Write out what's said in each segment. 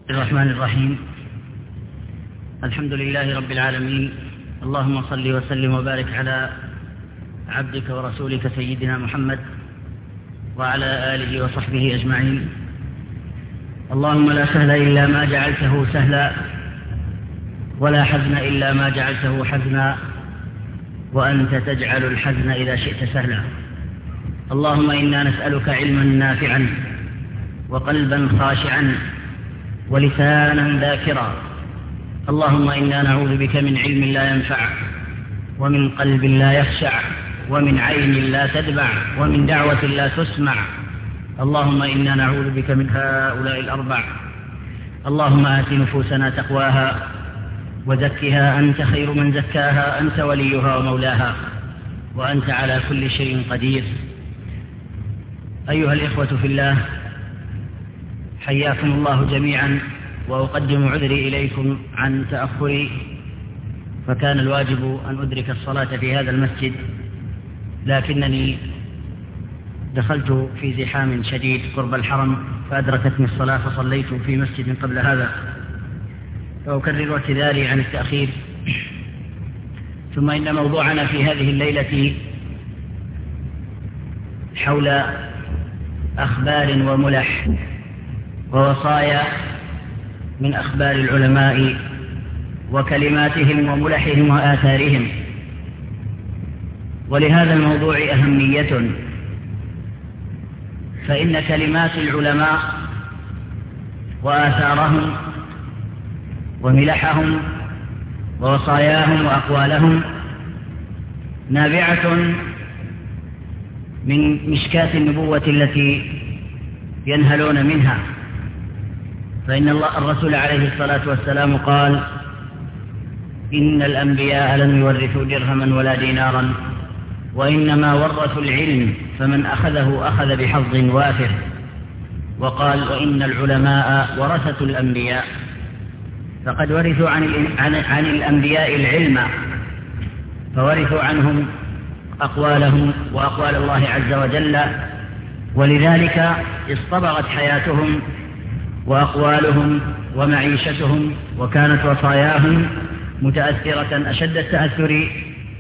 الرحمن الرحيم. الحمد لله رب العالمين، اللهم صل وسلم وبارك على عبدك ورسولك سيدنا محمد وعلى آله وصحبه أجمعين. اللهم لا سهل إلا ما جعلته سهلا، ولا حزن إلا ما جعلته حزنا، وأنت تجعل الحزن إذا شئت سهلا. اللهم إنا نسألك علما نافعا وقلبا خاشعا ولسانا ذاكرا. اللهم إنا نعوذ بك من علم لا ينفع، ومن قلب لا يخشع، ومن عين لا تدمع، ومن دعوة لا تسمع. اللهم إنا نعوذ بك من هؤلاء الأربع. اللهم آت نفوسنا تقواها وزكها، أنت خير من زكاها، أنت وليها ومولاها، وأنت على كل شيء قدير. أيها الإخوة في الله، حياكم الله جميعا، وأقدم عذري إليكم عن تأخري، فكان الواجب أن أدرك الصلاة في هذا المسجد، لكنني دخلت في زحام شديد قرب الحرم فأدركتني الصلاة فصليت في مسجد قبل هذا، فأكرر اعتذاري عن التأخير. ثم إن موضوعنا في هذه الليلة حول أخبار وملح ووصايا من أخبار العلماء وكلماتهم وملحهم وآثارهم. ولهذا الموضوع أهمية، فإن كلمات العلماء وآثارهم وملحهم ووصاياهم وأقوالهم نابعة من مشكاة النبوة التي ينهلون منها. فإن الرسول عليه الصلاة والسلام قال: إن الأنبياء لم يورثوا درهما ولا دينارا، وإنما ورثوا العلم، فمن أخذه أخذ بحظ وافر. وقال: وإن العلماء ورثة الأنبياء، فقد ورثوا عن الأنبياء العلم، فورثوا عنهم أقوالهم وأقوال الله عز وجل، ولذلك اصطبغت حياتهم وأقوالهم ومعيشتهم، وكانت وصاياهم متأثرة أشد التأثر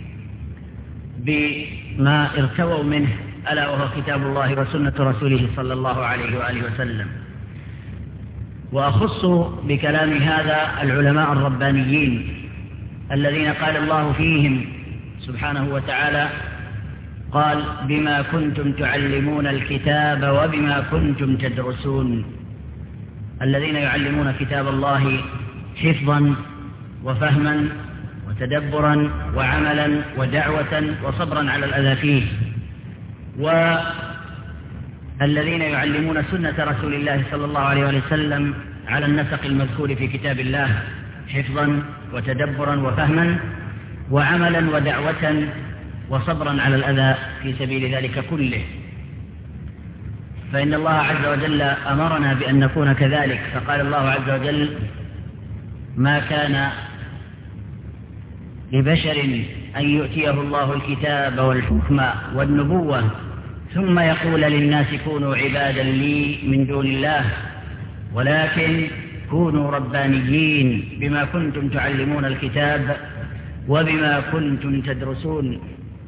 بما ارتووا منه، ألا وهو كتاب الله وسنة رسوله صلى الله عليه وآله وسلم. وأخص بكلام هذا العلماء الربانيين الذين قال الله فيهم سبحانه وتعالى: قال: بما كنتم تعلمون الكتاب وبما كنتم تدرسون. الذين يعلمون كتاب الله حفظا وفهما وتدبرا وعملا ودعوة وصبرا على الأذى فيه، والذين يعلمون سنة رسول الله صلى الله عليه وسلم على النسق المذكور في كتاب الله حفظا وتدبرا وفهما وعملا ودعوة وصبرا على الأذى في سبيل ذلك كله. فإن الله عز وجل أمرنا بأن نكون كذلك، فقال الله عز وجل: ما كان لبشر أن يؤتيه الله الكتاب والحكم والنبوة ثم يقول للناس كونوا عبادا لي من دون الله، ولكن كونوا ربانيين بما كنتم تعلمون الكتاب وبما كنتم تدرسون.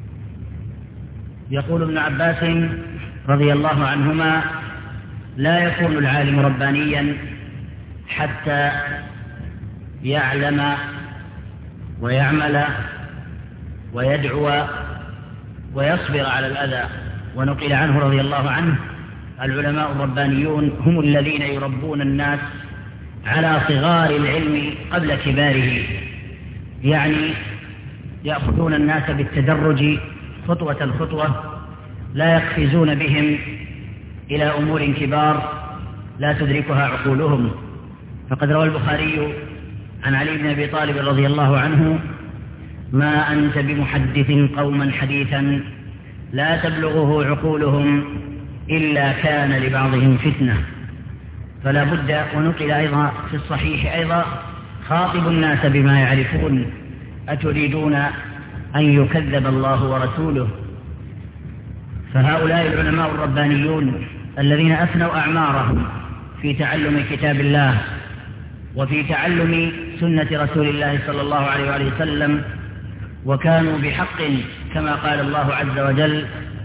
يقول ابن عباس رضي الله عنهما: لا يكون العالم ربانيا حتى يعلم ويعمل ويدعو ويصبر على الأذى. ونقل عنه رضي الله عنه: العلماء الربانيون هم الذين يربون الناس على صغار العلم قبل كباره، يعني يأخذون الناس بالتدرج خطوة خطوة، لا يقفزون بهم إلى أمور كبار لا تدركها عقولهم. فقد روى البخاري عن علي بن أبي طالب رضي الله عنه: ما أنت بمحدث قوما حديثا لا تبلغه عقولهم إلا كان لبعضهم فتنة. فلا بد. ونقل أيضا في الصحيح أيضا: خاطب الناس بما يعرفون، أتريدون أن يكذب الله ورسوله. فهؤلاء العلماء الربانيون الذين أفنوا أعمارهم في تعلم كتاب الله وفي تعلم سنة رسول الله صلى الله عليه وآله وسلم، وكانوا بحق كما قال الله عز وجل: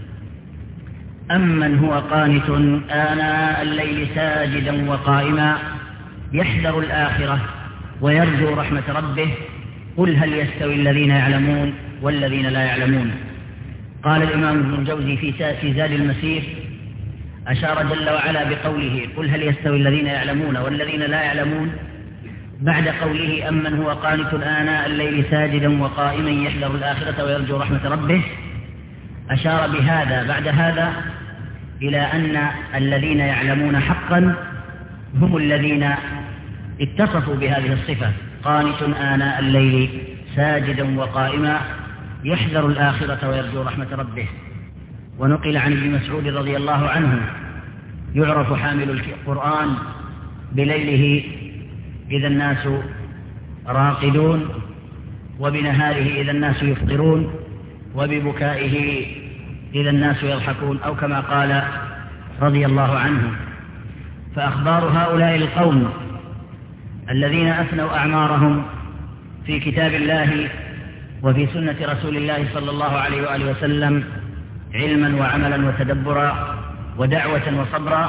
أمن هو قانت آناء الليل ساجدا وقائما يحذر الآخرة ويرجو رحمة ربه قل هل يستوي الذين يعلمون والذين لا يعلمون. قال الإمام ابن الجوزي في زاد المسير: أشار جل وعلا بقوله قل هل يستوي الذين يعلمون والذين لا يعلمون بعد قوله أمن هو قانت آناء الليل ساجدا وقائما يحذر الآخرة ويرجو رحمة ربه، أشار بهذا بعد هذا إلى أن الذين يعلمون حقا هم الذين اتصفوا بهذه الصفة: قانت آناء الليل ساجدا وقائما يحذر الآخرة ويرجو رحمة ربه. ونقل عن ابن مسعود رضي الله عنه: يعرف حامل القرآن بليله إذا الناس راقدون، وبنهاره إذا الناس يفطرون، وببكائه إذا الناس يضحكون، أو كما قال رضي الله عنه. فأخبار هؤلاء القوم الذين أفنوا أعمارهم في كتاب الله وفي سنة رسول الله صلى الله عليه وآله وسلم علما وعملا وتدبرا ودعوة وصبرا،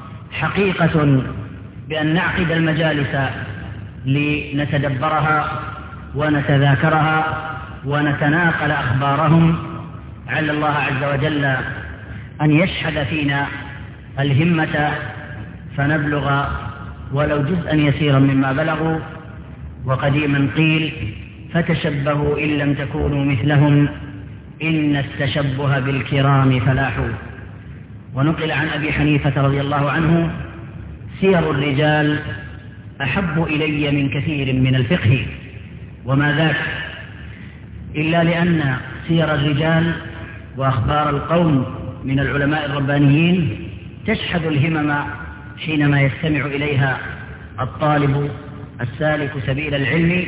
حقيقة بأن نعقد المجالس لنتدبرها ونتذاكرها ونتناقل أخبارهم، على الله عز وجل أن يشهد فينا الهمة فنبلغ ولو جزءا يسيرا مما بلغوا. وقديما قيل: فتشبهوا إن لم تكونوا مثلهم إن التشبه بالكرام فلاح. ونقل عن أبي حنيفة رضي الله عنه: سير الرجال أحب إلي من كثير من الفقه. وما ذاك إلا لأن سير الرجال وأخبار القوم من العلماء الربانيين تشحذ الهمم حينما يستمع إليها الطالب السالك سبيل العلم،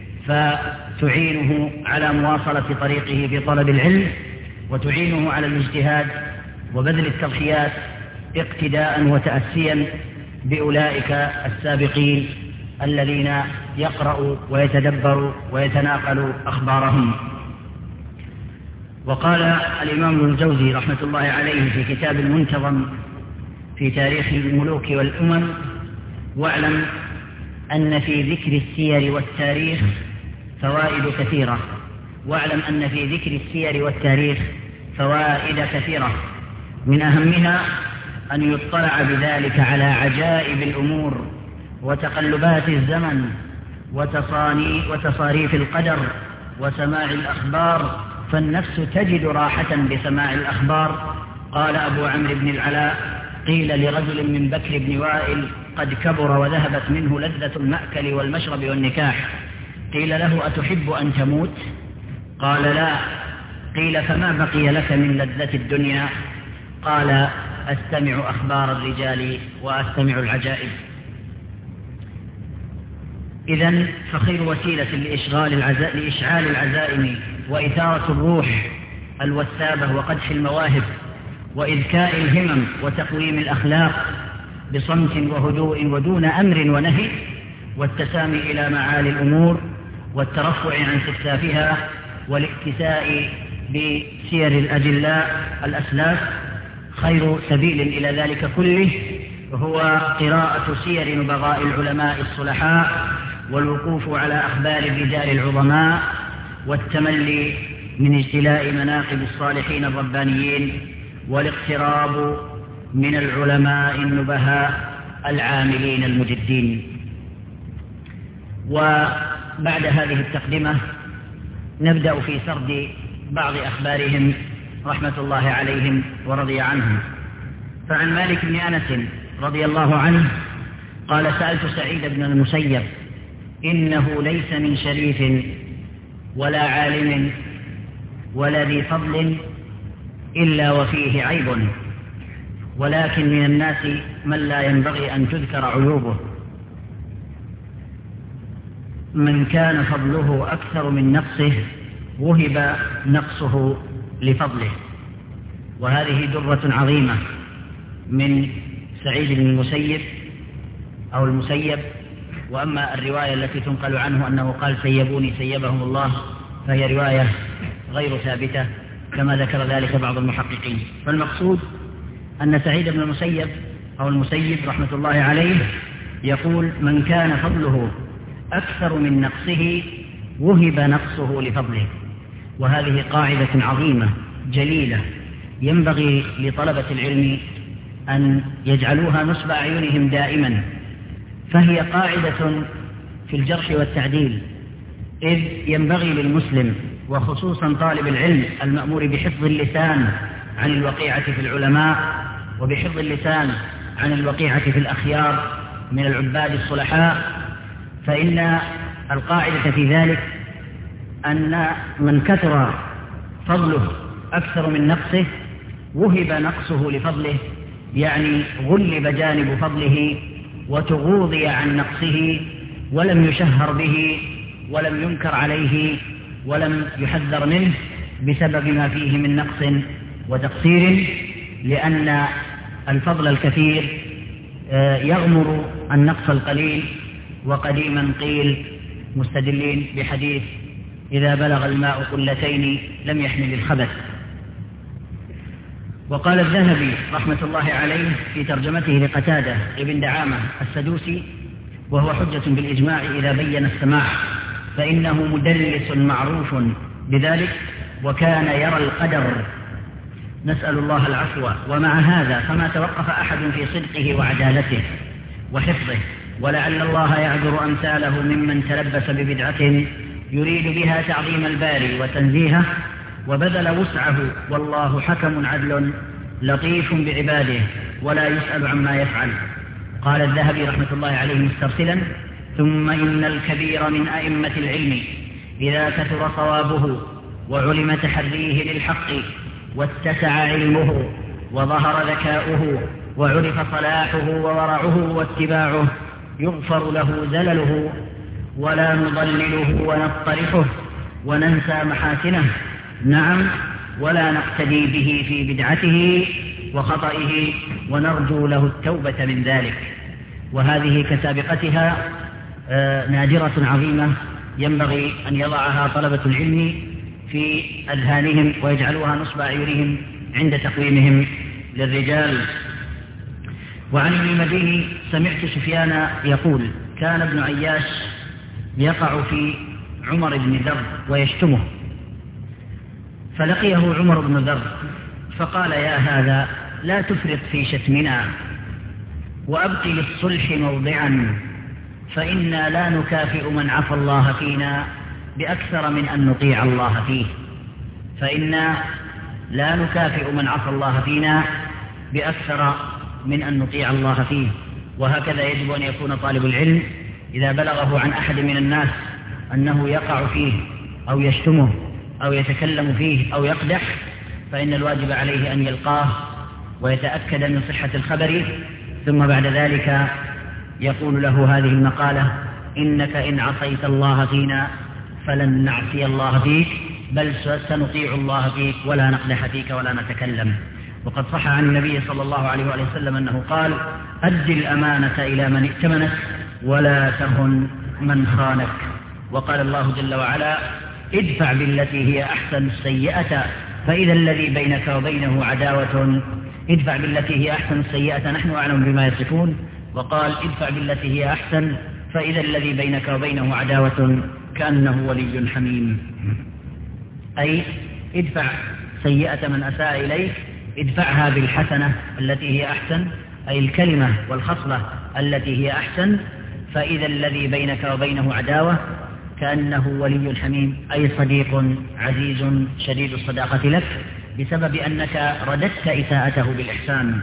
فتعينه على مواصلة طريقه في طلب العلم، وتعينه على الاجتهاد وبذل التضحيات اقتداء وتأسيا بأولئك السابقين الذين يقرأ ويتدبر ويتناقل أخبارهم. وقال الإمام ابن الجوزي رحمة الله عليه في كتاب المنتظم في تاريخ الملوك والأمم: واعلم أن في ذكر السير والتاريخ فوائد كثيرة. واعلم أن في ذكر السير والتاريخ فوائد كثيرة، من أهمها أن يطلع بذلك على عجائب الأمور وتقلبات الزمن وتصاريف القدر وسماع الأخبار، فالنفس تجد راحة بسماع الأخبار. قال أبو عمرو بن العلاء: قيل لرجل من بكر بن وائل قد كبر وذهبت منه لذة المأكل والمشرب والنكاح، قيل له: أتحب أن تموت؟ قال: لا. قيل: فما بقي لك من لذة الدنيا؟ قال: أستمع أخبار الرجال وأستمع العجائب. إذن فخير وسيلة لإشعال العزائم وإثارة الروح الوثابة وقدح المواهب وإذكاء الهمم وتقويم الأخلاق بصمت وهدوء ودون أمر ونهي، والتسامي إلى معالي الأمور والترفع عن سفسافها والاكتساء بسير الأجلاء الأسلاف. خير سبيل إلى ذلك كله هو قراءة سير نبغاء العلماء الصلحاء، والوقوف على أخبار الرجال العظماء، والتملي من اجتلاء مناقب الصالحين الربانيين، والاقتراب من العلماء النبهاء العاملين المجدين. وبعد هذه التقدمة نبدأ في سرد بعض أخبارهم رحمة الله عليهم ورضي عنهم. فعن مالك بن أنس رضي الله عنه قال: سألت سعيد بن المسيب: إنه ليس من شريف ولا عالم ولا ذي فضل إلا وفيه عيب، ولكن من الناس من لا ينبغي أن تذكر عيوبه، من كان فضله أكثر من نقصه وهب نقصه لفضله. وهذه درة عظيمة من سعيد بن المسيب أو المسيب وأما الرواية التي تنقل عنه أنه قال سيبوني سيبهم الله فهي رواية غير ثابتة كما ذكر ذلك بعض المحققين. فالمقصود أن سعيد بن المسيب أو المسيب رحمة الله عليه يقول من كان فضله أكثر من نقصه وهب نقصه لفضله. وهذه قاعدة عظيمة جليلة ينبغي لطلبة العلم أن يجعلوها نصب أعينهم دائما، فهي قاعدة في الجرح والتعديل، إذ ينبغي للمسلم وخصوصا طالب العلم المأمور بحفظ اللسان عن الوقيعة في العلماء وبحفظ اللسان عن الوقيعة في الأخيار من العباد الصلحاء، فإن القاعدة في ذلك أن من كثر فضله أكثر من نقصه وهب نقصه لفضله، يعني غلب جانب فضله وتغوضي عن نقصه ولم يشهر به ولم ينكر عليه ولم يحذر منه بسبب ما فيه من نقص وتقصير، لأن الفضل الكثير يغمر النقص القليل. وقديما قيل مستدلين بحديث إذا بلغ الماء قلتين لم يحمل الخبث. وقال الذهبي رحمة الله عليه في ترجمته لقتادة ابن دعامة السدوسي وهو حجة بالإجماع إذا بين السماع فإنه مدلس معروف بذلك وكان يرى القدر، نسأل الله العفو. ومع هذا فما توقف أحد في صدقه وعدالته وحفظه، ولعل الله يعذر أمثاله ممن تلبس ببدعة يريد بها تعظيم الباري وتنزيهه وبذل وسعه، والله حكم عدل لطيف بعباده ولا يسأل عما يفعل. قال الذهبي رحمة الله عليه مسترسلا: ثم إن الكبير من أئمة العلم إذا كثر صوابه وعلم تحريه للحق واتسع علمه وظهر ذكاؤه وعرف صلاحه وورعه واتباعه يغفر له زلله ولا نضلله ونطرحه وننسى محاسنه، نعم، ولا نقتدي به في بدعته وخطئه ونرجو له التوبة من ذلك. وهذه كسابقتها نادرة عظيمة ينبغي أن يضعها طلبة العلم في أذهانهم ويجعلوها نصب أعينهم عند تقويمهم للرجال. وعن ابن المديني سمعت سفيان يقول: كان ابن عياش يقع في عمر بن ذر ويشتمه، فلقيه عمر بن ذر فقال: يا هذا لا تفرط في شتمنا وأبقي للصلح موضعا، فإنا لا نكافئ من عفى الله فينا بأكثر من أن نطيع الله فيه. فإنا لا نكافئ من عفى الله فينا بأكثر من أن نطيع الله فيه. وهكذا يجب أن يكون طالب العلم إذا بلغه عن أحد من الناس أنه يقع فيه أو يشتمه أو يتكلم فيه أو يقدح، فإن الواجب عليه أن يلقاه ويتأكد من صحة الخبر، ثم بعد ذلك يقول له هذه المقالة: إنك إن عصيت الله فينا فلن نعصي الله فيك، بل سنطيع الله فيك ولا نقدح فيك ولا نتكلم. وقد صح عن النبي صلى الله عليه وآله وسلم أنه قال: أد الأمانة إلى من ائتمنك ولا تهن من خانك. وقال الله جل وعلا: ادفع بالتي هي أحسن السيئة فإذا الذي بينك وبينه عداوة. ادفع بالتي هي أحسن السيئة، نحن أعلم بما يصفون. وقال: ادفع بالتي هي أحسن فإذا الذي بينك وبينه عداوة كأنه ولي حميم. أي ادفع سيئة من أساء إليك، ادفعها بالحسنة التي هي أحسن، أي الكلمة والخصلة التي هي أحسن، فإذا الذي بينك وبينه عداوة كأنه ولي حميم، أي صديق عزيز شديد الصداقة لك بسبب أنك رددت إساءته بالإحسان.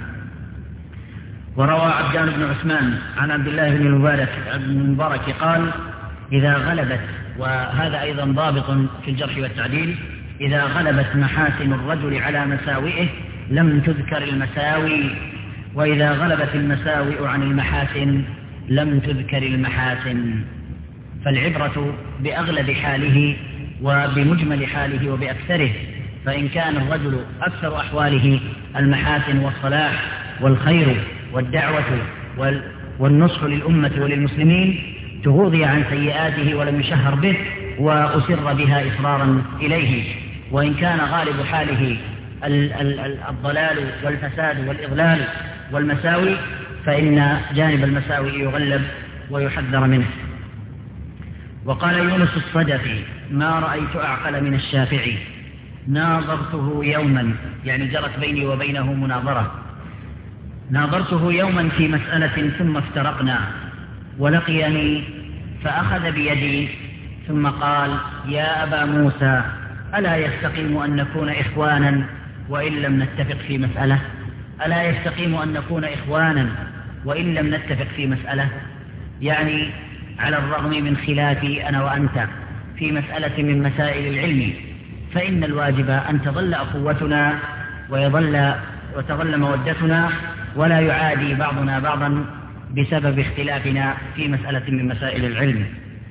وروى عبدان بن عثمان عن عبد الله بن المبارك قال: إذا غلبت، وهذا أيضا ضابط في الجرح والتعديل، إذا غلبت محاسن الرجل على مساوئه لم تذكر المساوي، وإذا غلبت المساوئ عن المحاسن لم تذكر المحاسن. فالعبرة بأغلب حاله وبمجمل حاله وبأكثره، فإن كان الرجل أكثر أحواله المحاسن والصلاح والخير والدعوة والنصح للأمة وللمسلمين، تغوضي عن سيئاته ولم يشهر به وأسر بها إصرارا إليه، وإن كان غالب حاله الضلال والفساد والإضلال والمساوي، فإن جانب المساوي يغلب ويحذر منه. وقال يونس الصدفي: ما رأيت أعقل من الشافعي، ناظرته يوما، يعني جرت بيني وبينه مناظرة، ناظرته يوما في مسألة ثم افترقنا، ولقيني فأخذ بيدي ثم قال: يا أبا موسى، ألا يستقيم أن نكون إخوانا وإن لم نتفق في مسألة؟ ألا يستقيم أن نكون إخوانا وإن لم نتفق في مسألة؟ يعني على الرغم من خلافي أنا وأنت في مسألة من مسائل العلم، فإن الواجب أن تظل أخوتنا وتظل مودتنا، ولا يعادي بعضنا بعضا بسبب اختلافنا في مسألة من مسائل العلم.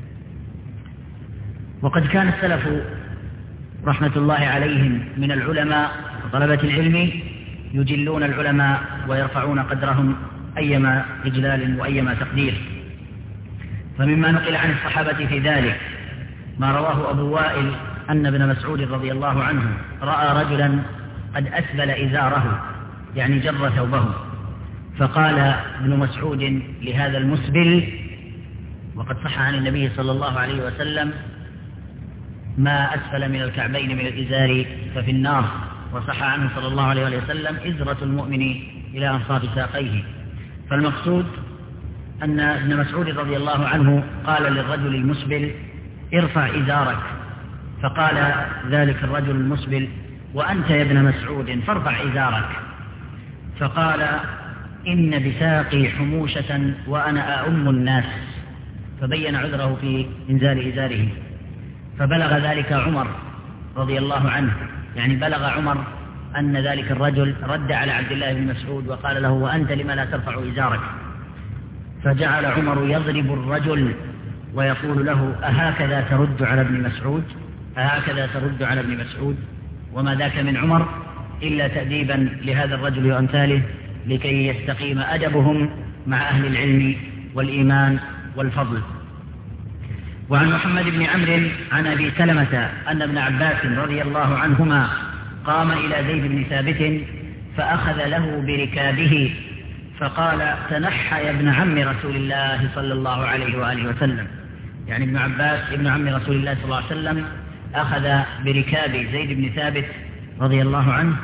وقد كان السلف رحمة الله عليهم من العلماء وطلبة العلم يجلون العلماء ويرفعون قدرهم أيما إجلال وأيما تقدير. فمما نقل عن الصحابة في ذلك ما رواه أبو وائل أن ابن مسعود رضي الله عنه رأى رجلا قد أسبل إزاره، يعني جر ثوبه، فقال ابن مسعود لهذا المسبل، وقد صح عن النبي صلى الله عليه وسلم: ما أسفل من الكعبين من الإزار ففي النار. وصح عنه صلى الله عليه وسلم: إزرة المؤمن إلى أنصاف ساقيه. فالمقصود أن ابن مسعود رضي الله عنه قال للرجل المسبل: ارفع إزارك، فقال ذلك الرجل المسبل: وأنت يا ابن مسعود فارفع إزارك. فقال: إن بساقي حموشة وأنا أؤم الناس، فبين عذره في إنزال إزاره. فبلغ ذلك عمر رضي الله عنه، يعني بلغ عمر أن ذلك الرجل رد على عبد الله بن مسعود وقال له: وأنت لما لا ترفع إزارك؟ فجعل عمر يضرب الرجل ويقول له: أهكذا ترد على ابن مسعود؟ أهكذا ترد على ابن مسعود؟ وما ذاك من عمر إلا تأديبا لهذا الرجل وأمثاله لكي يستقيم أدبهم مع أهل العلم والإيمان والفضل. وعن محمد بن عمرو عن أبي سلمة أن ابن عباس رضي الله عنهما قام إلى زيد بن ثابت فأخذ له بركابه فقال: تنحى يا ابن عم رسول الله صلى الله عليه وآله وسلم. يعني ابن عباس ابن عم رسول الله صلى الله عليه وسلم أخذ بركاب زيد بن ثابت رضي الله عنه،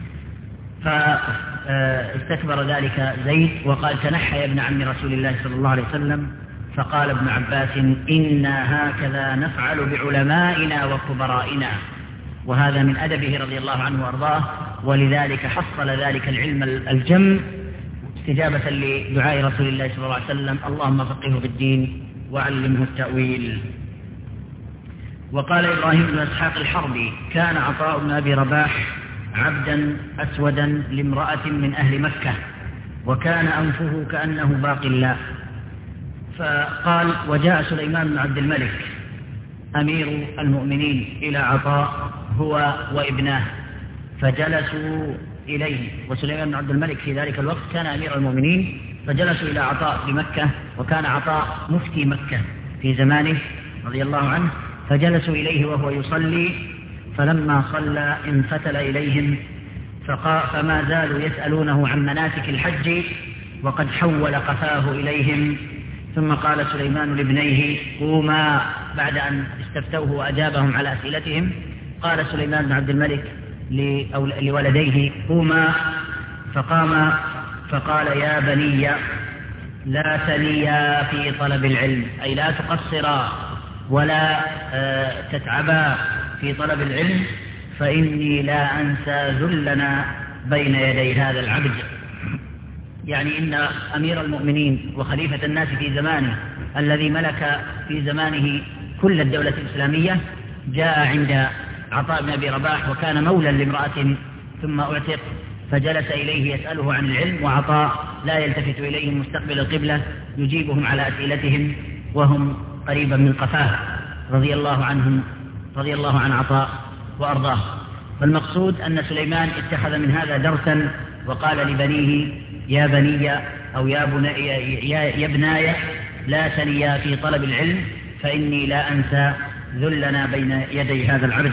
فاستكبر ذلك زيد وقال: تنحى يا ابن عم رسول الله صلى الله عليه وسلم. فقال ابن عباس: إنا هكذا نفعل بعلمائنا وكبرائنا. وهذا من أدبه رضي الله عنه وأرضاه، ولذلك حصل ذلك العلم الجم استجابة لدعاء رسول الله صلى الله عليه وسلم: اللهم فقهه في الدين وعلمه التأويل. وقال إبراهيم بن إسحاق الحربي: كان عطاء بن أبي رباح عبدا أسودا لامرأة من أهل مكة، وكان أنفه كأنه باق الله. فقال: وجاء سليمان بن عبد الملك أمير المؤمنين إلى عطاء هو وابناه فجلسوا إليه، وسليمان بن عبد الملك في ذلك الوقت كان أمير المؤمنين، فجلسوا إلى عطاء بمكة، وكان عطاء مفتي مكة في زمانه رضي الله عنه، فجلسوا إليه وهو يصلي، فلما صلى انفتل إليهم فما زالوا يسألونه عن مناسك الحج وقد حول قفاه إليهم. ثم قال سليمان لابنيه: قوما، بعد أن استفتوه وأجابهم على أسئلتهم قال سليمان بن عبد الملك لولديه: قوما. فقام فقال: يا بني لا تليا في طلب العلم، أي لا تقصرا ولا تتعبا في طلب العلم، فإني لا أنسى ذلنا بين يدي هذا العبد. يعني إن أمير المؤمنين وخليفة الناس في زمانه الذي ملك في زمانه كل الدولة الإسلامية جاء عند عطاء بن أبي رباح، وكان مولا لامرأة ثم أعتق، فجلس إليه يسأله عن العلم، وعطاء لا يلتفت إليهم مستقبل القبلة، يجيبهم على أسئلتهم وهم قريبا من قفاه رضي الله عنهم، رضي الله عن عطاء وأرضاه. فالمقصود أن سليمان اتخذ من هذا درسا، وقال لبنيه: يا بني أو يا ابناي لا تليا في طلب العلم فإني لا أنسى ذلنا بين يدي هذا العبد.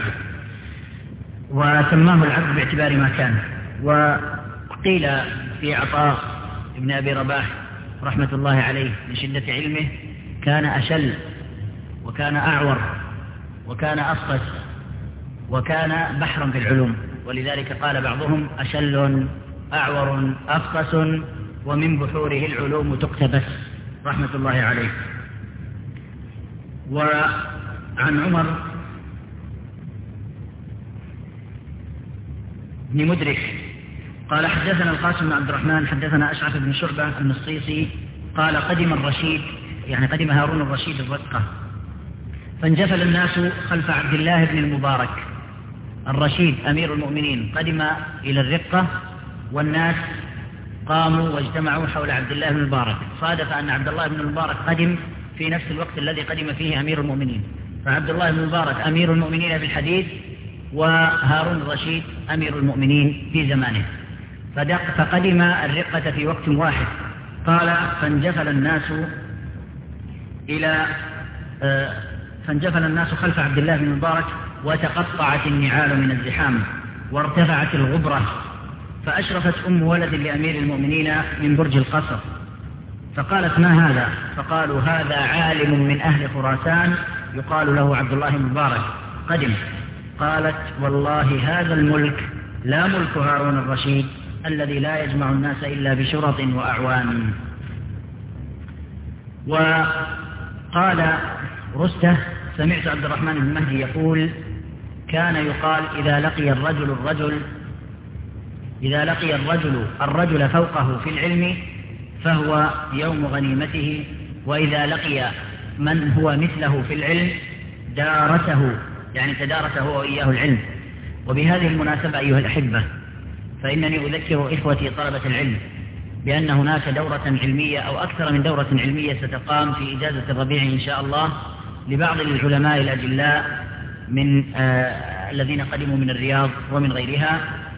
وسماه العبد باعتبار ما كان. وقيل في عطاء ابن أبي رباح رحمة الله عليه من شدة علمه كان أشل وكان أعور وكان أصفس وكان بحرا في العلوم، ولذلك قال بعضهم أشل أعور أفقس ومن بحوره العلوم تقتبس رحمة الله عليه. وعن عمر بن مدرك قال حدثنا القاسم بن عبد الرحمن حدثنا أشعث بن شعبة المصيصي قال قدم الرشيد، يعني قدم هارون الرشيد الرقة، فانجفل الناس خلف عبد الله بن المبارك. الرشيد أمير المؤمنين قدم إلى الرقة والناس قاموا واجتمعوا حول عبد الله بن المبارك. صادف أن عبد الله بن المبارك قدم في نفس الوقت الذي قدم فيه أمير المؤمنين، فعبد الله بن المبارك أمير المؤمنين في الحديث وهارون الرشيد أمير المؤمنين في زمانه، فقدم الرقة في وقت واحد. قال فانجفل الناس خلف عبد الله بن المبارك وتقطعت النعال من الزحام وارتفعت الغبرة، فأشرفت أم ولد لأمير المؤمنين من برج القصر فقالت ما هذا؟ فقالوا هذا عالم من أهل خراسان يقال له عبد الله بن المبارك قدم. قالت والله هذا الملك لا ملك هارون الرشيد الذي لا يجمع الناس إلا بشرط وأعوان. وقال رسته سمعت عبد الرحمن بن مهدي يقول كان يقال إذا لقي الرجل فوقه في العلم فهو يوم غنيمته، وإذا لقي من هو مثله في العلم دارته، يعني تدارس هو وإياه العلم. وبهذه المناسبة أيها الأحبة فإنني أذكر إخوتي طلبة العلم بأن هناك دورة علمية أو أكثر من دورة علمية ستقام في إجازة الربيع إن شاء الله لبعض العلماء الأجلاء من الذين قدموا من الرياض ومن غيرها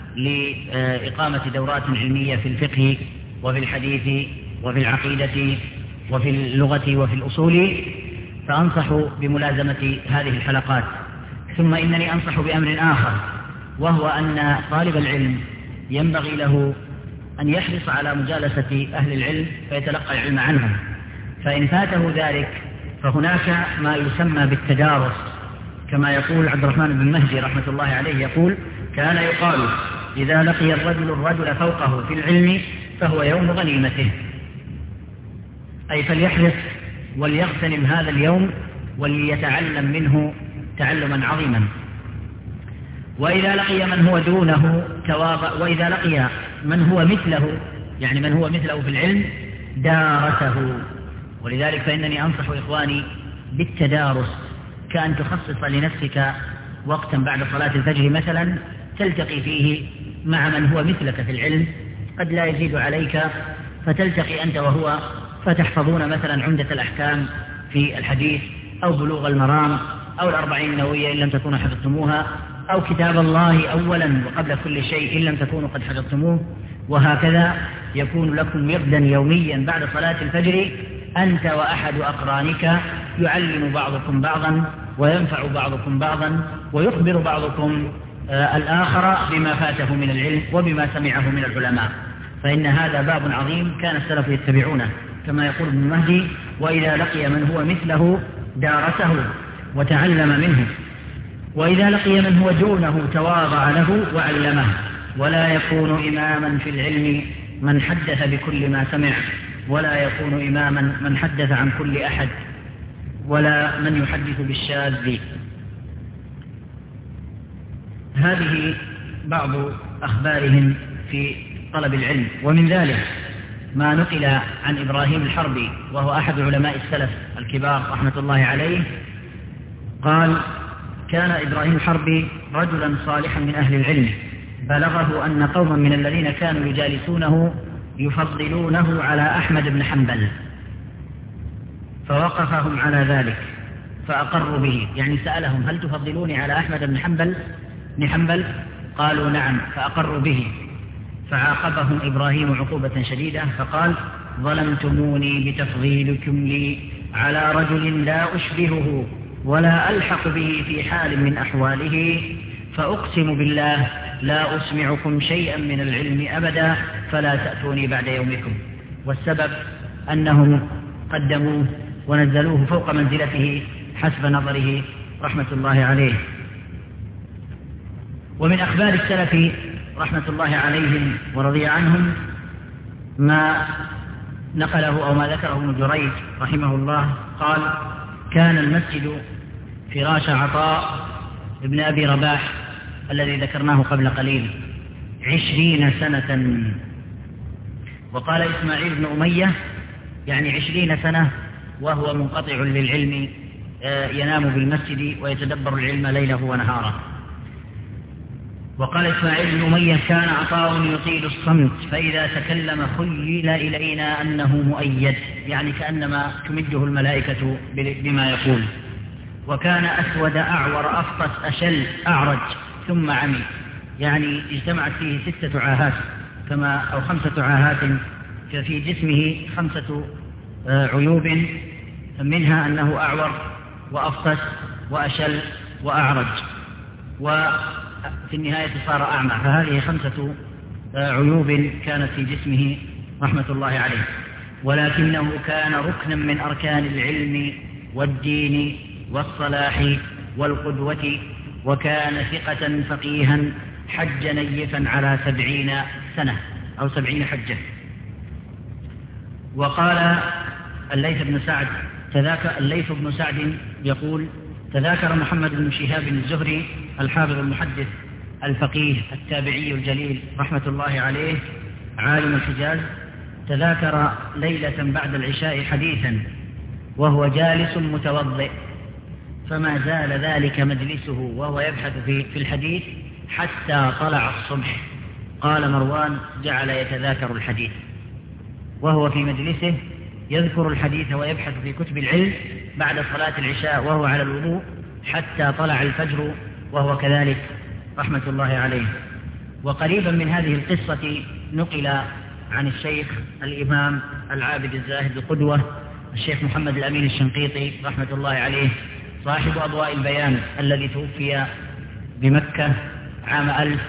لإقامة دورات علمية في الفقه وفي الحديث وفي العقيدة وفي اللغة وفي الأصول، فأنصح بملازمة هذه الحلقات. ثم إنني أنصح بأمر آخر، وهو أن طالب العلم ينبغي له أن يحرص على مجالسة أهل العلم فيتلقى العلم عنهم، فإن فاته ذلك فهناك ما يسمى بالتدارس، كما يقول عبد الرحمن بن مهدي رحمة الله عليه يقول كان يقال إذا لقي الرجل فوقه في العلم فهو يوم غنيمته، أي فليحرص وليغتنم هذا اليوم وليتعلم منه تعلما عظيما. وإذا لقي من هو دونه تواضع، وإذا لقي من هو مثله، يعني من هو مثله في العلم دارسه. ولذلك فإنني أنصح إخواني بالتدارس، كأن تخصص لنفسك وقتا بعد صلاة الفجر مثلا تلتقي فيه مع من هو مثلك في العلم قد لا يزيد عليك، فتلتقي أنت وهو فتحفظون مثلا عمدة الأحكام في الحديث أو بلوغ المرام أو الأربعين النووية إن لم تكونوا حفظتموها، أو كتاب الله أولا وقبل كل شيء إن لم تكونوا قد حفظتموه، وهكذا يكون لكم وردا يوميا بعد صلاة الفجر أنت وأحد أقرانك يعلم بعضكم بعضا وينفع بعضكم بعضا ويخبر بعضكم الآخر بما فاته من العلم وبما سمعه من العلماء، فإن هذا باب عظيم كان السلف يتبعونه، كما يقول ابن مهدي وإذا لقي من هو مثله دارسه وتعلم منه، وإذا لقي من هو دونه تواضع له وعلمه. ولا يكون إماما في العلم من حدث بكل ما سمع، ولا يكون إماما من حدث عن كل أحد، ولا من يحدث بالشاذ. هذه بعض أخبارهم في طلب العلم. ومن ذلك ما نقل عن إبراهيم الحربي وهو أحد علماء السلف الكبار رحمة الله عليه قال كان إبراهيم الحربي رجلا صالحا من أهل العلم، بلغه أن قوما من الذين كانوا يجالسونه يفضلونه على أحمد بن حنبل، فوقفهم على ذلك فأقروا به، يعني سألهم هل تفضلوني على أحمد بن حنبل؟ قالوا نعم، فأقروا به، فعاقبهم إبراهيم عقوبة شديدة فقال ظلمتموني بتفضيلكم لي على رجل لا أشبهه ولا ألحق به في حال من أحواله، فأقسم بالله لا أسمعكم شيئا من العلم أبدا، فلا تأتوني بعد يومكم. والسبب أنهم قدموه ونزلوه فوق منزلته حسب نظره رحمة الله عليه. ومن أخبار السلف رحمة الله عليهم ورضي عنهم ما نقله أو ما ذكره ابن جريج رحمه الله قال: كان المسجد فراش عطاء ابن أبي رباح الذي ذكرناه قبل قليل 20 سنة. وقال إسماعيل بن أمية يعني 20 سنة وهو منقطع للعلم، ينام بالمسجد ويتدبر العلم ليله ونهاره. وقال إسماعيل بن أمية: كان عطاء يطيل الصمت فإذا تكلم خيل إلينا أنه مؤيد، يعني كأنما تمده الملائكة بما يقول. وكان أسود أعور أفطس أشل أعرج ثم عمي، يعني اجتمعت فيه 6 عاهات أو 5 عاهات، ففي جسمه 5 عيوب، منها أنه أعور وأفطس وأشل وأعرج، وفي النهاية صار أعمى. فهذه 5 عيوب كانت في جسمه رحمة الله عليه. ولكنه كان ركنا من أركان العلم والدين والصلاح والقدوة، وكان ثقة فقيها حج نيفا على 70 سنة أو 70 حجة. وقال الليث بن سعد يقول: تذاكر محمد بن شهاب الزهري الحافظ المحدث الفقيه التابعي الجليل رحمة الله عليه عالم الحجاز، تذاكر ليلة بعد العشاء حديثا وهو جالس متوضئ، فما زال ذلك مجلسه وهو يبحث في الحديث حتى طلع الصبح. قال مروان: جعل يتذاكر الحديث وهو في مجلسه يذكر الحديث ويبحث في كتب العلم بعد صلاة العشاء وهو على الوضوء حتى طلع الفجر وهو كذلك رحمة الله عليه. وقريبا من هذه القصة نقل عن الشيخ الإمام العابد الزاهد القدوة الشيخ محمد الأمين الشنقيطي رحمة الله عليه صاحب أضواء البيان الذي توفي بمكة عام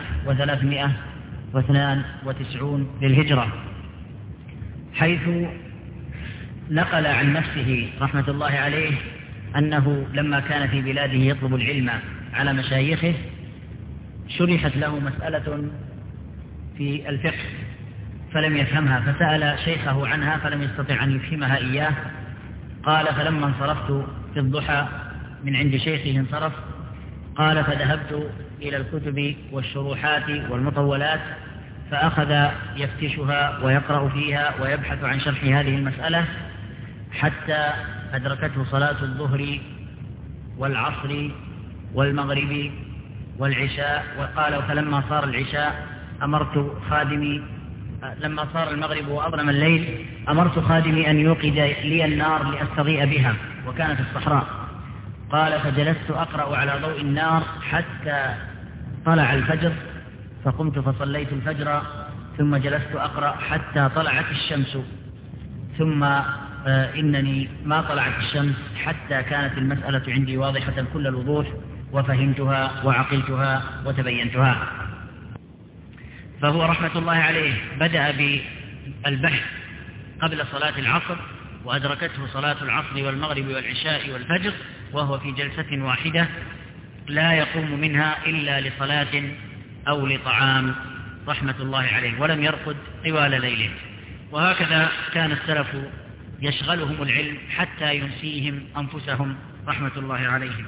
1392 للهجرة، حيث نقل عن نفسه رحمة الله عليه أنه لما كان في بلاده يطلب العلم على مشايخه شرحت له مسألة في الفقه فلم يفهمها، فسأل شيخه عنها فلم يستطع أن يفهمها إياه. قال: فلما انصرفت في الضحى من عند شيخه انصرف، قال: فذهبت إلى الكتب والشروحات والمطولات فأخذ يفتشها ويقرأ فيها ويبحث عن شرح هذه المسألة حتى أدركته صلاة الظهر والعصر والمغرب والعشاء. وقال: فلما صار العشاء أمرت خادمي، لما صار المغرب وأظلم الليل أمرت خادمي أن يوقد لي النار لأستضيء بها، وكانت في الصحراء. قال: فجلست أقرأ على ضوء النار حتى طلع الفجر، فقمت فصليت الفجر، ثم جلست أقرأ حتى طلعت الشمس، ثم إنني ما طلعت الشمس حتى كانت المسألة عندي واضحة كل الوضوح، وفهمتها وعقلتها وتبينتها. فهو رحمة الله عليه بدأ بالبحث قبل صلاة العصر، وأدركته صلاة العصر والمغرب والعشاء والفجر وهو في جلسة واحدة لا يقوم منها إلا لصلاة أو لطعام رحمة الله عليه، ولم يرقد طوال ليله. وهكذا كان السلف يشغلهم العلم حتى ينسيهم أنفسهم رحمة الله عليهم.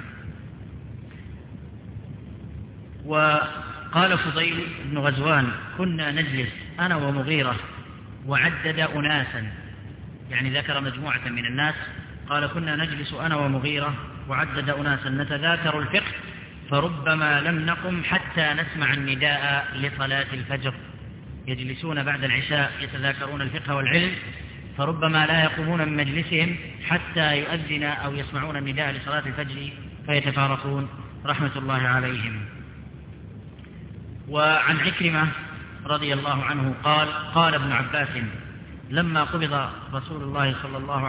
وقال فضيل بن غزوان: كنا نجلس أنا ومغيرة وعدد أناسا، يعني ذكر مجموعة من الناس. قال: كنا نجلس أنا ومغيرة وعدد أناسا نتذاكر الفقه، فربما لم نقم حتى نسمع النداء لصلاة الفجر. يجلسون بعد العشاء يتذاكرون الفقه والعلم، فربما لا يقومون من مجلسهم حتى يؤذن أو يسمعون النداء لصلاة الفجر فيتفارقون رحمة الله عليهم. وعن عكرمة رضي الله عنه قال: قال ابن عباس: لما قبض رسول الله صلى الله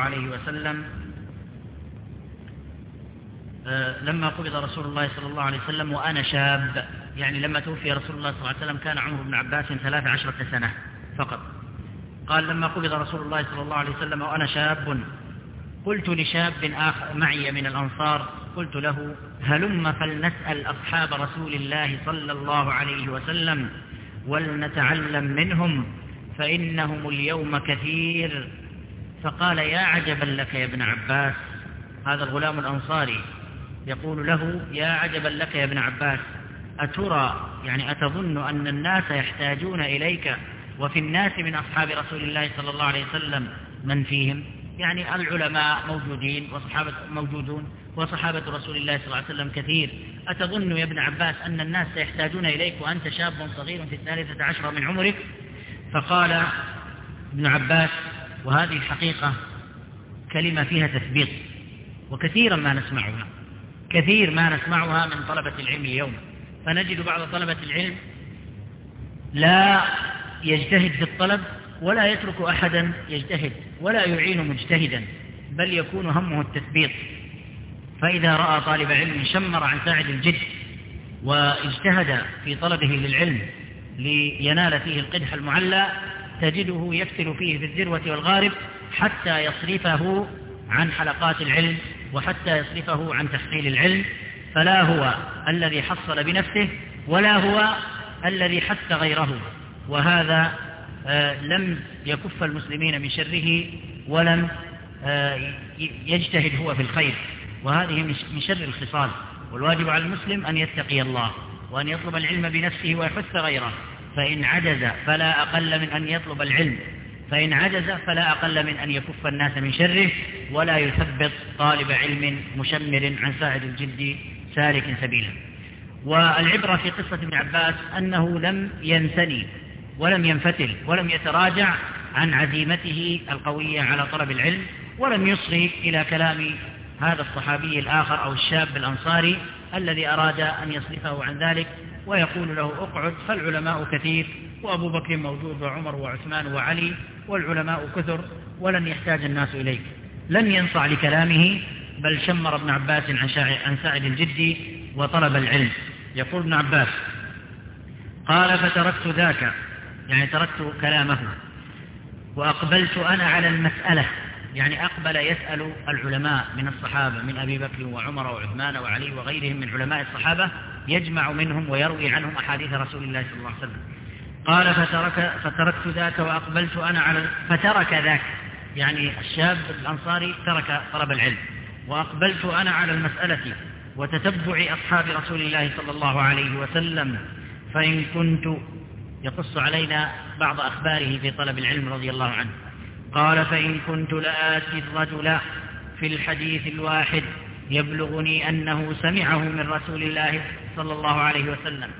عليه وسلم وأنا شاب، يعني لما توفي رسول الله صلى الله عليه وسلم كان عمر بن عباس 13 سنة فقط. قال: لما قبض رسول الله صلى الله عليه وسلم وأنا شاب، قلت لشاب آخر معي من الأنصار، قلت له: هلم فلنسأل أصحاب رسول الله صلى الله عليه وسلم ولنتعلم منهم فإنهم اليوم كثير. فقال: يا عجبا لك يا ابن عباس. هذا الغلام الأنصاري يقول له: يا عجبا لك يا ابن عباس، أترى يعني أتظن أن الناس يحتاجون إليك وفي الناس من أصحاب رسول الله صلى الله عليه وسلم من فيهم، يعني العلماء موجودين وصحابة موجودون وصحابة رسول الله صلى الله عليه وسلم كثير، أتظن يا ابن عباس أن الناس سيحتاجون إليك وأنت شاب صغير في 13 من عمرك؟ فقال ابن عباس، وهذه الحقيقة كلمة فيها تثبيط، وكثيرا ما نسمعها، كثير ما نسمعها من طلبة العلم اليوم، فنجد بعض طلبة العلم لا يجتهد في الطلب ولا يترك أحدا يجتهد ولا يعين مجتهدا، بل يكون همه التثبيط. فإذا رأى طالب علم شمر عن ساعد الجد واجتهد في طلبه للعلم لينال فيه القدح المعلى، تجده يفتل فيه في الذروة والغارب حتى يصرفه عن حلقات العلم وحتى يصرفه عن تحصيل العلم، فلا هو الذي حصل بنفسه ولا هو الذي حث غيره، وهذا لم يكف المسلمين من شره ولم يجتهد هو في الخير، وهذه من شر الخصال. والواجب على المسلم أن يتقي الله وأن يطلب العلم بنفسه ويحث غيره، فإن عجز فلا أقل من أن يطلب العلم، فإن عجز فلا أقل من أن يكف الناس من شره ولا يثبط طالب علم مشمر عن ساعد الجد سالك سبيلا. والعبرة في قصة ابن عباس أنه لم ينثني ولم ينفتل ولم يتراجع عن عزيمته القوية على طلب العلم، ولم يصغي إلى كلام هذا الصحابي الآخر أو الشاب الأنصاري الذي أراد أن يصرفه عن ذلك ويقول له: اقعد فالعلماء كثير، وأبو بكر موجود وعمر وعثمان وعلي، والعلماء كثر ولن يحتاج الناس إليك. لم ينصع لكلامه، بل شمر ابن عباس عن ساعد الجد وطلب العلم. يقول ابن عباس: قال: فتركت ذاك، يعني تركت كلامه، وأقبلت أنا على المسألة، يعني أقبل يسأل العلماء من الصحابة من أبي بكر وعمر وعثمان وعلي وغيرهم من علماء الصحابة، يجمع منهم ويروي عنهم أحاديث رسول الله صلى الله عليه وسلم. قال: فتركت ذاك وأقبلت أنا على فترك ذاك، يعني الشاب الأنصاري ترك طلب العلم، وأقبلت أنا على المسألة وتتبع أصحاب رسول الله صلى الله عليه وسلم، فإن كنت يقص علينا بعض أخباره في طلب العلم رضي الله عنه. قال: فإن كنت لآتي الرجل في الحديث الواحد يبلغني أنه سمعه من رسول الله صلى الله عليه وسلم.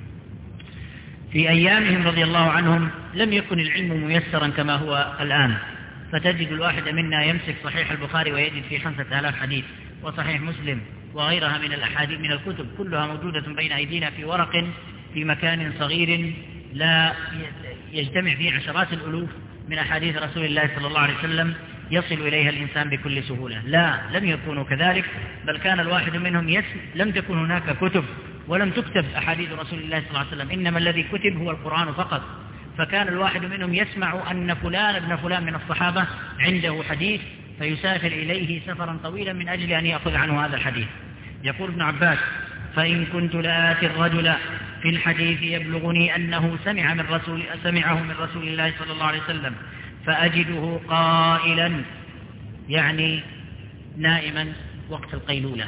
في أيامهم رضي الله عنهم لم يكن العلم ميسرا كما هو الآن، فتجد الواحد منا يمسك صحيح البخاري ويجد فيه 5000 حديث، وصحيح مسلم وغيرها من الأحاديث من الكتب كلها موجودة بين أيدينا في ورق في مكان صغير لا يجتمع فيه عشرات الألوف من أحاديث رسول الله صلى الله عليه وسلم يصل إليها الإنسان بكل سهولة. لا، لم يكونوا كذلك، بل كان الواحد منهم لم تكن هناك كتب ولم تكتب أحاديث رسول الله صلى الله عليه وسلم، إنما الذي كتب هو القرآن فقط. فكان الواحد منهم يسمع أن فلان ابن فلان من الصحابة عنده حديث فيسافر إليه سفرا طويلا من أجل أن يأخذ عنه هذا الحديث. يقول ابن عباس: فإن كنت لآتي الرجل في الحديث يبلغني أنه سمعه من رسول الله صلى الله عليه وسلم فأجده قائلا، يعني نائما وقت القيلولة،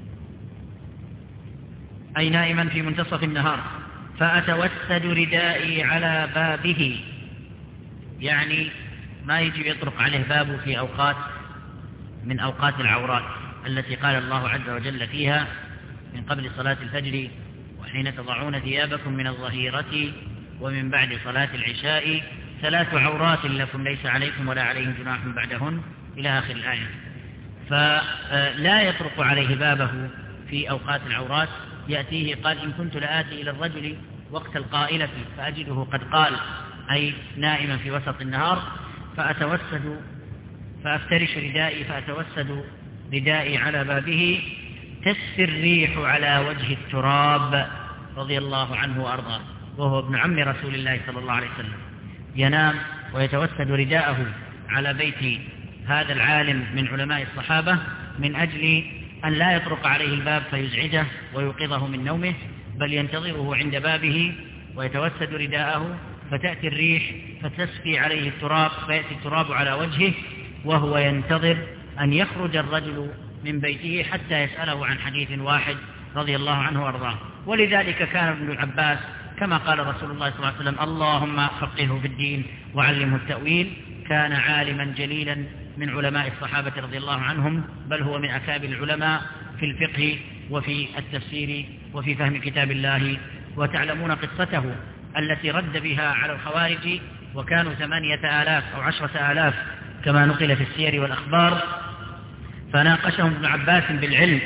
أي نائما في منتصف النهار، فأتوسد ردائي على بابه، يعني ما يجي يطرق عليه بابه في أوقات من أوقات العورات التي قال الله عز وجل فيها من قبل صلاة الفجر: وحين تضعون ثيابكم من الظهيرة ومن بعد صلاة العشاء 3 عورات لكم ليس عليكم ولا عليهم جناح بعدهن، إلى آخر الآية. فلا يطرق عليه بابه في أوقات العورات، يأتيه قال: إن كنت لآتي إلى الرجل وقت القائلة فأجده قد قال، أي نائما في وسط النهار، فأفترش ردائي فأتوسد ردائي على بابه تسفي الريح على وجه التراب رضي الله عنه وأرضاه، وهو ابن عم رسول الله صلى الله عليه وسلم، ينام ويتوسد رداءه على بيت هذا العالم من علماء الصحابة من أجل أن لا يطرق عليه الباب فيزعجه ويوقظه من نومه، بل ينتظره عند بابه ويتوسد رداءه فتأتي الريح فتسفي عليه التراب فيأتي التراب على وجهه، وهو ينتظر أن يخرج الرجل من بيته حتى يسأله عن حديث واحد رضي الله عنه وارضاه. ولذلك كان ابن العباس كما قال رسول الله صلى الله عليه وسلم: اللهم فقهه في الدين وعلمه التأويل. كان عالما جليلا من علماء الصحابة رضي الله عنهم، بل هو من أكابر العلماء في الفقه وفي التفسير وفي فهم كتاب الله. وتعلمون قصته التي رد بها على الخوارج، وكانوا 8,000 أو 10,000 كما نقل في السير والأخبار، فناقشهم ابن عباس بالعلم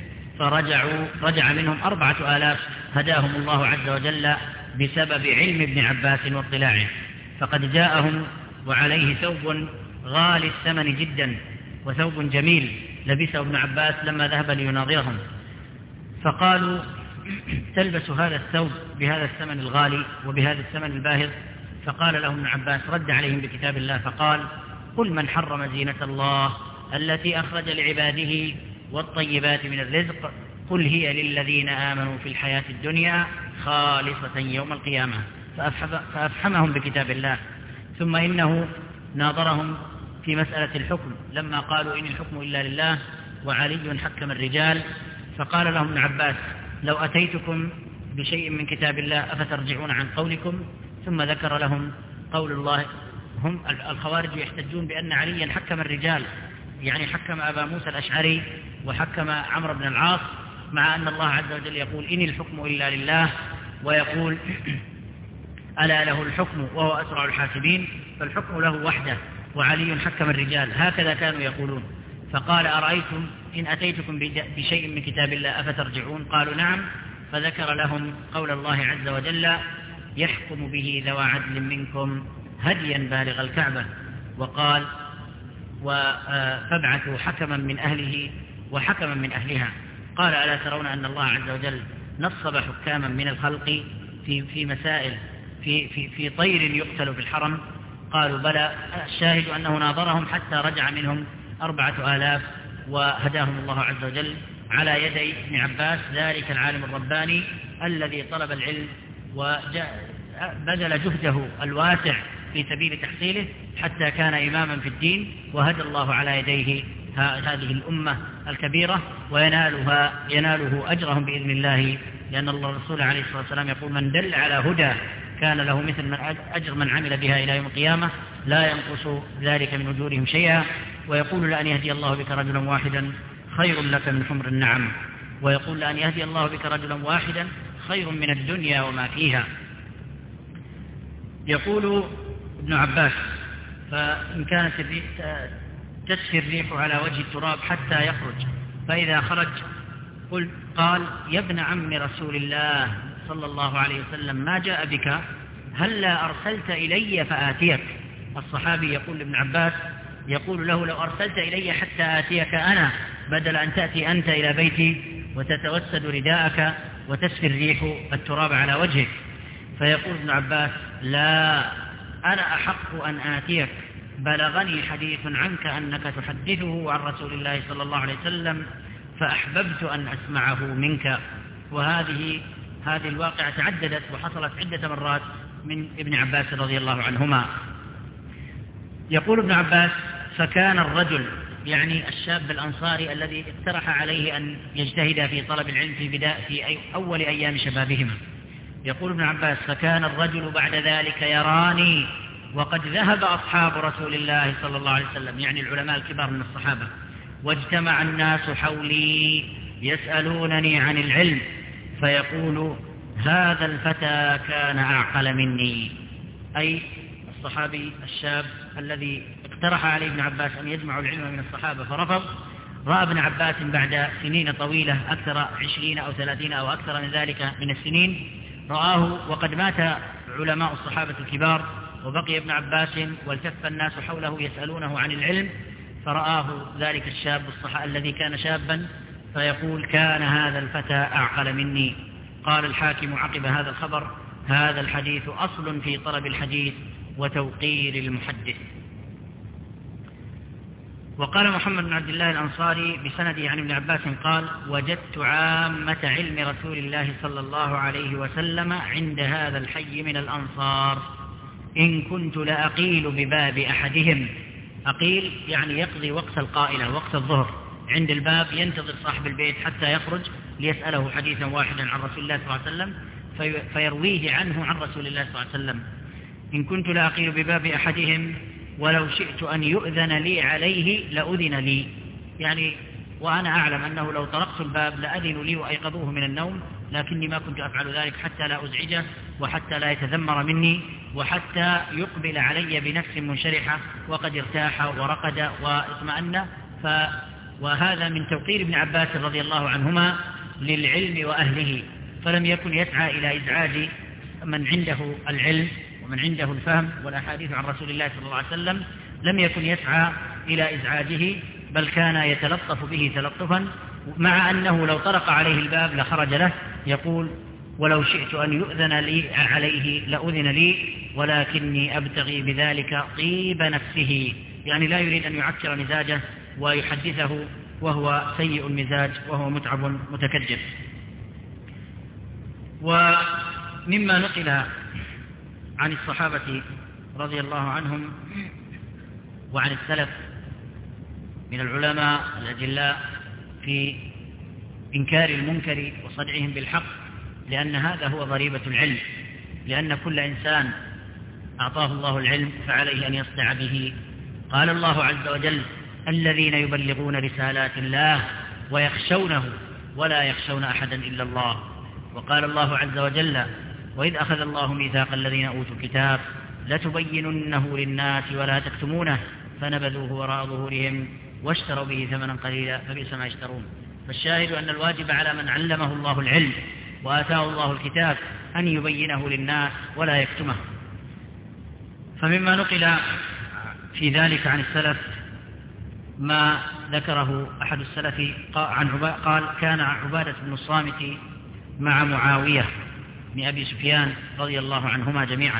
فرجع منهم 4,000 هداهم الله عز وجل بسبب علم ابن عباس واطلاعه. فقد جاءهم وعليه ثوب غالي الثمن جدا وثوب جميل لبسه ابن عباس لما ذهب ليناظرهم، فقالوا: تلبس هذا الثوب بهذا الثمن الغالي وبهذا الثمن الباهظ؟ فقال لهم ابن عباس، رد عليهم بكتاب الله فقال: قل من حرم زينة الله التي أخرج لعباده والطيبات من الرزق، قل هي للذين آمنوا في الحياة الدنيا خالصة يوم القيامة. فأفحمهم بكتاب الله. ثم إنه ناظرهم في مسألة الحكم لما قالوا: إن الحكم إلا لله وعلي حكم الرجال. فقال لهم ابن عباس: لو أتيتكم بشيء من كتاب الله أفترجعون عن قولكم؟ ثم ذكر لهم قول الله. هم الخوارج يحتجون بأن عليا حكم الرجال، يعني حكم أبا موسى الأشعري وحكم عمرو بن العاص، مع أن الله عز وجل يقول: إن الحكم إلا لله، ويقول: ألا له الحكم وهو أسرع الحاسبين، فالحكم له وحده، وعلي حكم الرجال. هكذا كانوا يقولون. فقال: أرأيتم إن أتيتكم بشيء من كتاب الله أفترجعون؟ قالوا: نعم. فذكر لهم قول الله عز وجل: يحكم به ذوى عدل منكم هديا بالغ الكعبة. وقال: فابعثوا حكما من أهله وحكما من أهلها. قال: ألا ترون أن الله عز وجل نصب حكاما من الخلق في مسائل في طير يقتل في الحرم؟ قالوا: بلى. الشاهد أنه ناظرهم حتى رجع منهم 4,000 وهداهم الله عز وجل على يدي ابن عباس، ذلك العالم الرباني الذي طلب العلم وبذل جهده الواسع في سبيل تحصيله حتى كان إماما في الدين، وهدى الله على يديه هذه الأمة الكبيرة، يناله أجرهم بإذن الله، لأن الله الرسول عليه الصلاة والسلام يقول: من دل على هدى كان له مثل أجر من عمل بها إلى يوم القيامة لا ينقص ذلك من أجورهم شيئا. ويقول: لأن يهدي الله بك رجلا واحدا خير لك من حمر النعم. ويقول: لأن يهدي الله بك رجلا واحدا خير من الدنيا وما فيها. يقول ابن عباس: فإن كانت تسفي الريح على وجه التراب حتى يخرج، فإذا خرج قال: يا ابن عم رسول الله صلى الله عليه وسلم، ما جاء بك؟ هلا أرسلت إلي فآتيك. الصحابي يقول لابن عباس، يقول له: لو أرسلت إلي حتى آتيك أنا، بدل أن تأتي أنت إلى بيتي وتتوسد رداءك وتسفي الريح التراب على وجهك. فيقول ابن عباس: لا، أنا أحق أن آتيك، بلغني حديث عنك أنك تحدثه عن رسول الله صلى الله عليه وسلم، فأحببت أن أسمعه منك. وهذه الواقعة تعددت وحصلت عدة مرات من ابن عباس رضي الله عنهما. يقول ابن عباس: فكان الرجل، يعني الشاب الأنصاري الذي اقترح عليه أن يجتهد في طلب العلم في أول أيام شبابهما، يقول ابن عباس: فكان الرجل بعد ذلك يراني وقد ذهب أصحاب رسول الله صلى الله عليه وسلم، يعني العلماء الكبار من الصحابة، واجتمع الناس حولي يسألونني عن العلم، فيقول: هذا الفتى كان أعقل مني. أي الصحابي الشاب الذي اقترح عليه ابن عباس أن يجمع العلم من الصحابة فرفض، رأى ابن عباس بعد سنين طويلة، أكثر 20 أو 30 أو أكثر من ذلك من السنين، رآه وقد مات علماء الصحابة الكبار وبقي ابن عباس والتف الناس حوله يسألونه عن العلم، فرآه ذلك الشاب الذي كان شابا فيقول: كان هذا الفتى أعقل مني. قال الحاكم عقب هذا الخبر: هذا الحديث أصل في طلب الحديث وتوقير المحدث. وقال محمد بن عبد الله الأنصاري بسنده عن ابن عباس قال: وجدت عامة علم رسول الله صلى الله عليه وسلم عند هذا الحي من الأنصار، إن كنت لأقيل بباب أحدهم. أقيل يعني يقضي وقت القائلة، وقت الظهر، عند الباب ينتظر صاحب البيت حتى يخرج ليسأله حديثا واحدا عن رسول الله صلى الله عليه وسلم فيرويه عنه عن رسول الله صلى الله عليه وسلم. إن كنت لأقيل بباب أحدهم ولو شئت أن يؤذن لي عليه لأذن لي، يعني وأنا أعلم أنه لو طرقت الباب لأذنوا لي وأيقظوه من النوم، لكني ما كنت أفعل ذلك حتى لا أزعجه وحتى لا يتذمر مني وحتى يقبل علي بنفس منشرحة وقد ارتاح ورقد واطمأن. وهذا من توقير ابن عباس رضي الله عنهما للعلم وأهله، فلم يكن يسعى إلى إزعاج من عنده العلم ومن عنده الفهم والأحاديث عن رسول الله صلى الله عليه وسلم، لم يكن يسعى إلى إزعاجه، بل كان يتلطف به تلطفا، مع أنه لو طرق عليه الباب لخرج له. يقول: ولو شئت أن يؤذن لي عليه لأذن لي، ولكني أبتغي بذلك طيب نفسه، يعني لا يريد أن يعكر مزاجه ويحدثه وهو سيء المزاج وهو متعب متكدر. ومما نقل عن الصحابة رضي الله عنهم وعن السلف من العلماء الأجلاء في إنكار المنكر وصدعهم بالحق، لأن هذا هو ضريبة العلم، لأن كل إنسان أعطاه الله العلم فعليه أن يصدع به. قال الله عز وجل: الذين يبلغون رسالات الله ويخشونه ولا يخشون أحدا إلا الله. وقال الله عز وجل: وإذ أخذ الله ميثاق الذين أوتوا الكتاب لتبيننه للناس ولا تكتمونه فنبذوه وراء ظهورهم واشتروا به ثمنا قليلا فبئس ما يشترون. فالشاهد أن الواجب على من علمه الله العلم وآتاه الله الكتاب أن يبينه للناس ولا يكتمه. فمما نقل في ذلك عن السلف ما ذكره أحد السلف قال: كان عبادة بن الصامت مع معاوية بن أبي سفيان رضي الله عنهما جميعا،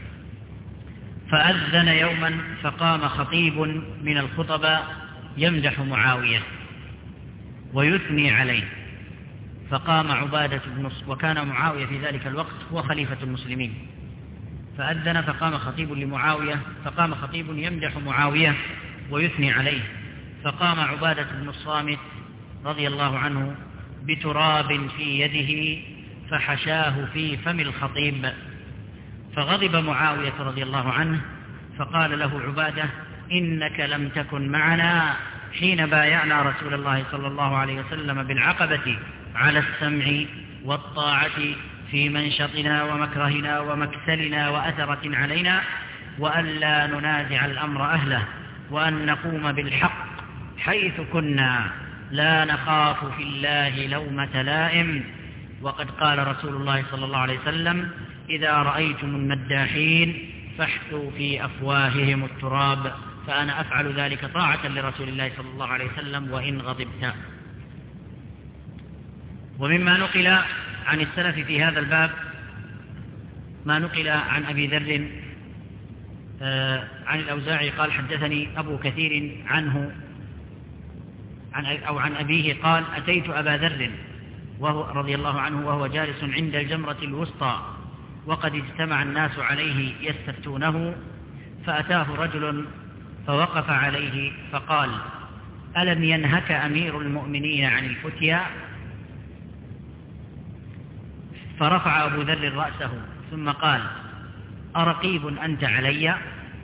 فأذن يوما فقام خطيب من الخطباء يمدح معاوية ويثني عليه، فقام عبادة بن وكان معاوية في ذلك الوقت هو خليفة المسلمين، فأذن فقام خطيب لمعاوية، فقام خطيب يمدح معاوية ويثني عليه، فقام عبادة بن الصامت رضي الله عنه بتراب في يده فحشاه في فم الخطيب، فغضب معاوية رضي الله عنه فقال له عبادة: إنك لم تكن معنا حين بايعنا رسول الله صلى الله عليه وسلم بالعقبة على السمع والطاعة في منشطنا ومكرهنا ومكسلنا وأثرة علينا، وأن لا ننازع الأمر أهله، وأن نقوم بالحق حيث كنا لا نخاف في الله لومة لائم. وقد قال رسول الله صلى الله عليه وسلم: إذا رأيتم المداحين فاحثوا في أفواههم التراب، فأنا أفعل ذلك طاعة لرسول الله صلى الله عليه وسلم وإن غضبت. ومما نقل عن السلف في هذا الباب ما نقل عن أبي ذر عن الأوزاعي قال: حدثني أبو كثير عنه عن أبيه قال: أتيت أبا ذر وهو رضي الله عنه وهو جالس عند الجمرة الوسطى وقد اجتمع الناس عليه يستفتونه، فأتاه رجل فوقف عليه فقال: ألم ينهك أمير المؤمنين عن الفتيا؟ فرفع أبو ذر رأسه ثم قال: أرقيب أنت علي؟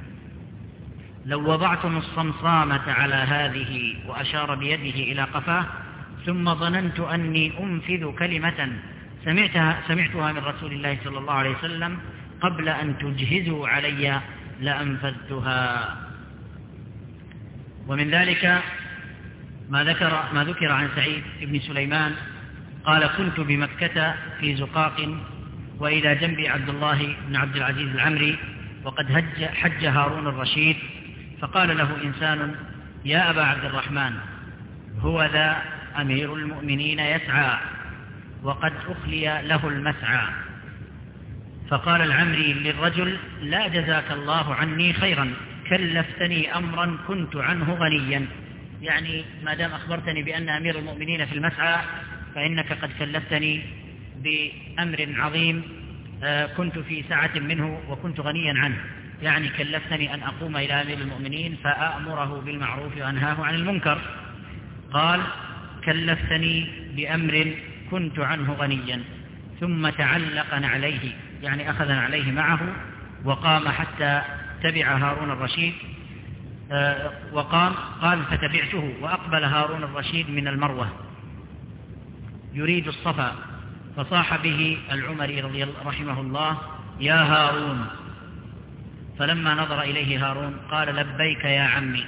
لو وضعتم الصمصامة على هذه، وأشار بيده إلى قفاه، ثم ظننت أني أنفذ كلمة سمعتها من رسول الله صلى الله عليه وسلم قبل أن تجهزوا علي لأنفذتها. ومن ذلك ما ذكر عن سعيد بن سليمان قال: كنت بمكة في زقاق، وإلى جنبي عبد الله بن عبد العزيز العمري، وقد حج هارون الرشيد، فقال له إنسان: يا أبا عبد الرحمن، هو ذا أمير المؤمنين يسعى وقد أخلي له المسعى. فقال العمري للرجل: لا جزاك الله عني خيرا، كلفتني أمرا كنت عنه غنيا. يعني ما دام أخبرتني بأن أمير المؤمنين في المسعى فإنك قد كلفتني بأمر عظيم كنت في سعة منه وكنت غنيا عنه. يعني كلفتني أن أقوم إلى أمير المؤمنين فأأمره بالمعروف وأنهاه عن المنكر. قال: كلفتني بأمر كنت عنه غنيا. ثم تعلق نعليه، يعني أخذ نعليه معه وقام حتى تبع هارون الرشيد. قال: فتبعته، وأقبل هارون الرشيد من المروة يريد الصفا، فصاح به العمري رحمه الله: يا هارون. فلما نظر إليه هارون قال: لبيك يا عمي.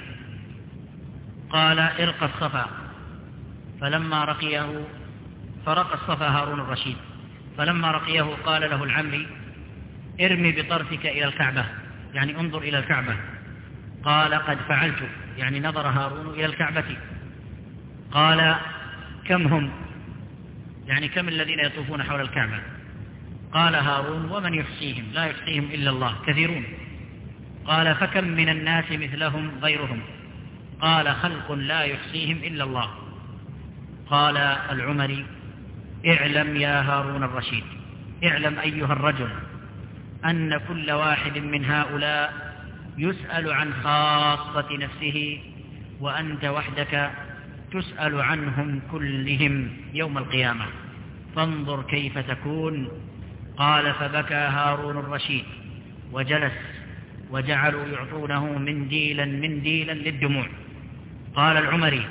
قال: ارق الصفا. فلما رقيه فرق الصفا هارون الرشيد. فلما رقيه قال له العمري: ارمي بطرفك إلى الكعبة، يعني انظر إلى الكعبة. قال: قد فعلت، يعني نظر هارون إلى الكعبة. قال: كم هم؟ يعني كم الذين يطوفون حول الكعبة؟ قال هارون: ومن يحصيهم؟ لا يحصيهم إلا الله، كثيرون. قال: فكم من الناس مثلهم غيرهم؟ قال: خلق لا يحصيهم إلا الله. قال العمري: اعلم يا هارون الرشيد، اعلم أيها الرجل أن كل واحد من هؤلاء يسأل عن خاصة نفسه، وأنت وحدك تسأل عنهم كلهم يوم القيامة، فانظر كيف تكون. قال: فبكى هارون الرشيد وجلس، وجعلوا يعطونه منديلا منديلا للدموع. قال العمري: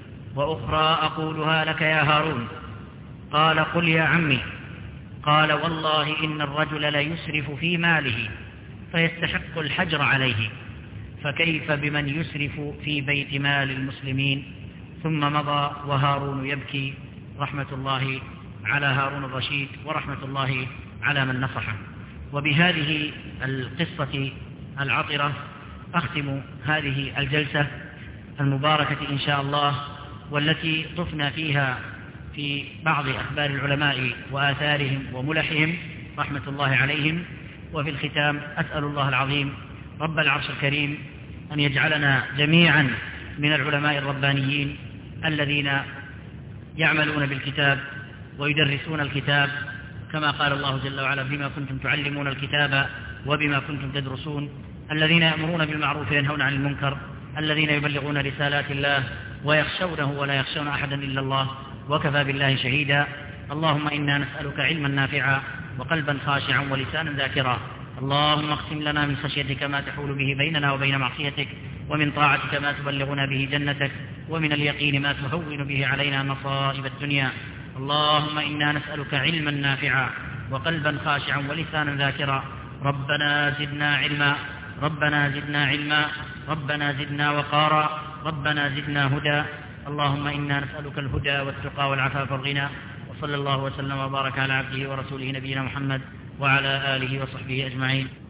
وأخرى أقولها لك يا هارون. قال: قل يا عمي. قال: والله إن الرجل ليسرف في ماله فيستحق الحجر عليه، فكيف بمن يسرف في بيت مال المسلمين؟ ثم مضى وهارون يبكي، رحمة الله على هارون الرشيد ورحمة الله على من نصحه. وبهذه القصة العطرة أختم هذه الجلسة المباركة إن شاء الله، والتي طفنا فيها في بعض أخبار العلماء وآثارهم وملحهم رحمة الله عليهم. وفي الختام أسأل الله العظيم رب العرش الكريم أن يجعلنا جميعا من العلماء الربانيين الذين يعملون بالكتاب ويدرسون الكتاب، كما قال الله جل وعلا: بما كنتم تعلمون الكتاب وبما كنتم تدرسون، الذين يأمرون بالمعروف وينهون عن المنكر، الذين يبلغون رسالات الله ويخشونه ولا يخشون أحدا إلا الله، وكفى بالله شهيدا. اللهم إنا نسألك علما نافعا وقلبا خاشعا ولسانا ذاكرا. اللهم اقسم لنا من خشيتك ما تحول به بيننا وبين معصيتك، ومن طاعتك ما تبلغنا به جنتك، ومن اليقين ما تهون به علينا مصائب الدنيا. اللهم إنا نسألك علما نافعا وقلبا خاشعا ولسانا ذاكرا. ربنا زدنا علما، ربنا زدنا علما، ربنا زدنا وقارا، ربنا زدنا هدى. اللهم إنا نسألك الهدى والتقى والعفاف والغنى. وصلى الله وسلم وبارك على عبده ورسوله نبينا محمد وعلى آله وصحبه أجمعين.